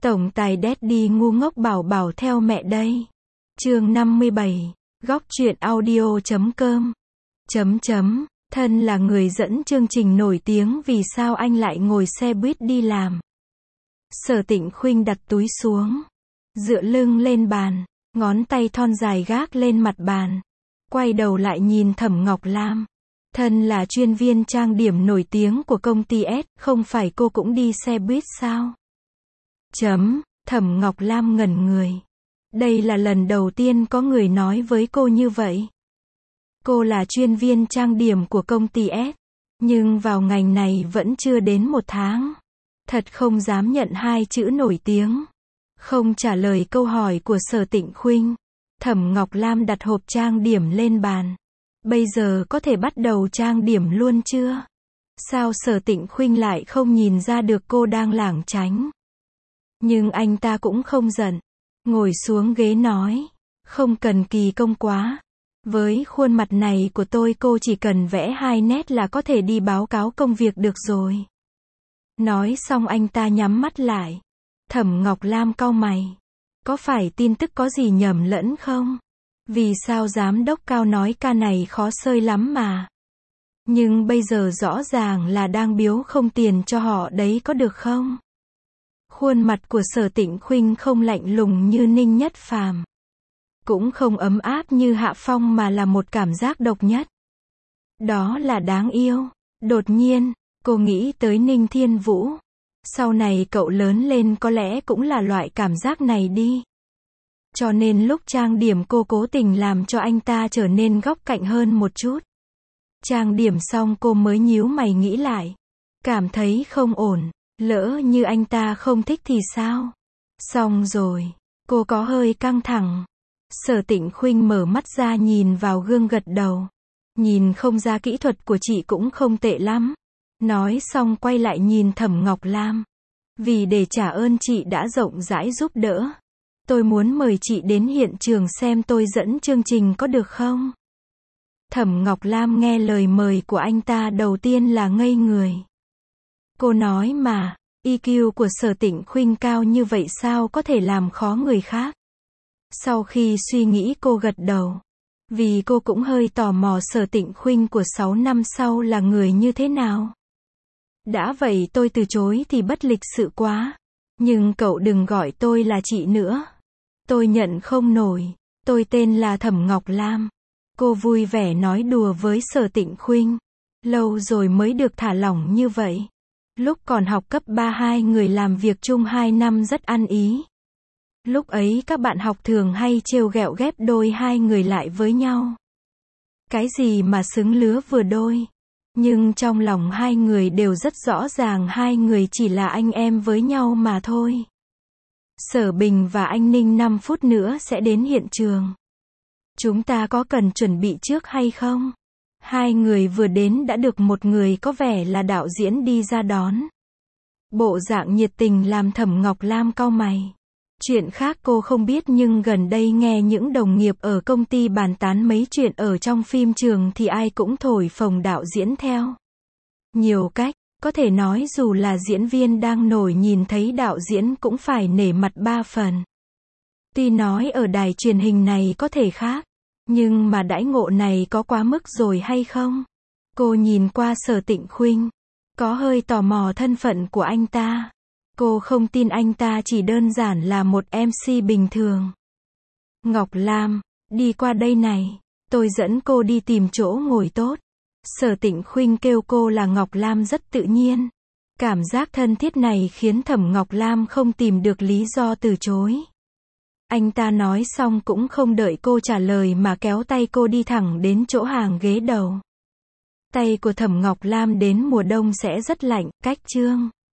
Tổng tài Daddy ngu ngốc bảo bảo theo mẹ đây. Chương 57. Góc truyện audio.com. Thân là người dẫn chương trình nổi tiếng, vì sao anh lại ngồi xe buýt đi làm? Sở Tịnh Khuynh đặt túi xuống, dựa lưng lên bàn, ngón tay thon dài gác lên mặt bàn, quay đầu lại nhìn Thẩm Ngọc Lam. Thân là chuyên viên trang điểm nổi tiếng của công ty S, không phải cô cũng đi xe buýt sao? Thẩm Ngọc Lam ngẩn người. Đây là lần đầu tiên có người nói với cô như vậy. Cô là chuyên viên trang điểm của công ty S, nhưng vào ngành này vẫn chưa đến 1 tháng. Thật không dám nhận 2 chữ nổi tiếng. Không trả lời câu hỏi của Sở Tịnh Khuynh, Thẩm Ngọc Lam đặt hộp trang điểm lên bàn. Bây giờ có thể bắt đầu trang điểm luôn chưa? Sao Sở Tịnh Khuynh lại không nhìn ra được cô đang lảng tránh? Nhưng anh ta cũng không giận. Ngồi xuống ghế nói, không cần kỳ công quá. Với khuôn mặt này của tôi, cô chỉ cần vẽ 2 nét là có thể đi báo cáo công việc được rồi. Nói xong anh ta nhắm mắt lại. Thẩm Ngọc Lam cau mày. Có phải tin tức có gì nhầm lẫn không? Vì sao giám đốc Cao nói ca này khó xơi lắm mà. Nhưng bây giờ rõ ràng là đang biếu không tiền cho họ đấy, có được không? Khuôn mặt của Sở Tịnh Khuynh không lạnh lùng như Ninh Nhất Phàm, cũng không ấm áp như Hạ Phong, mà là một cảm giác độc nhất. Đó là đáng yêu. Đột nhiên, cô nghĩ tới Ninh Thiên Vũ. Sau này cậu lớn lên có lẽ cũng là loại cảm giác này đi. Cho nên lúc trang điểm cô cố tình làm cho anh ta trở nên góc cạnh hơn một chút. Trang điểm xong cô mới nhíu mày nghĩ lại. Cảm thấy không ổn. Lỡ như anh ta không thích thì sao? Xong rồi. Cô có hơi căng thẳng. Sở Tịnh Khuynh mở mắt ra nhìn vào gương gật đầu. Nhìn không ra kỹ thuật của chị cũng không tệ lắm. Nói xong quay lại nhìn Thẩm Ngọc Lam. Vì để trả ơn chị đã rộng rãi giúp đỡ, tôi muốn mời chị đến hiện trường xem tôi dẫn chương trình, có được không? Thẩm Ngọc Lam nghe lời mời của anh ta đầu tiên là ngây người. Cô nói mà, EQ của Sở Tịnh Khuynh cao như vậy sao có thể làm khó người khác? Sau khi suy nghĩ cô gật đầu. Vì cô cũng hơi tò mò Sở Tịnh Khuynh của 6 năm sau là người như thế nào. Đã vậy tôi từ chối thì bất lịch sự quá. Nhưng cậu đừng gọi tôi là chị nữa. Tôi nhận không nổi. Tôi tên là Thẩm Ngọc Lam. Cô vui vẻ nói đùa với Sở Tịnh Khuynh. Lâu rồi mới được thả lỏng như vậy. Lúc còn học cấp 3 hai người làm việc chung 2 năm rất ăn ý. Lúc ấy các bạn học thường hay trêu ghẹo ghép đôi hai người lại với nhau. Cái gì mà xứng lứa vừa đôi. Nhưng trong lòng hai người đều rất rõ ràng hai người chỉ là anh em với nhau mà thôi. Sở Bình và anh Ninh 5 phút nữa sẽ đến hiện trường. Chúng ta có cần chuẩn bị trước hay không? Hai người vừa đến đã được một người có vẻ là đạo diễn đi ra đón. Bộ dạng nhiệt tình làm Thẩm Ngọc Lam cau mày. Chuyện khác cô không biết, nhưng gần đây nghe những đồng nghiệp ở công ty bàn tán mấy chuyện ở trong phim trường thì ai cũng thổi phồng đạo diễn theo nhiều cách. Có thể nói dù là diễn viên đang nổi nhìn thấy đạo diễn cũng phải nể mặt 3 phần. Tuy nói ở đài truyền hình này có thể khác, nhưng mà đãi ngộ này có quá mức rồi hay không? Cô nhìn qua Sở Tịnh Khuynh, có hơi tò mò thân phận của anh ta. Cô không tin anh ta chỉ đơn giản là một MC bình thường. Ngọc Lam, đi qua đây này, tôi dẫn cô đi tìm chỗ ngồi tốt. Sở Tịnh Khuynh kêu cô là Ngọc Lam rất tự nhiên. Cảm giác thân thiết này khiến Thẩm Ngọc Lam không tìm được lý do từ chối. Anh ta nói xong cũng không đợi cô trả lời mà kéo tay cô đi thẳng đến chỗ hàng ghế đầu. Tay của Thẩm Ngọc Lam đến mùa đông sẽ rất lạnh, cách chương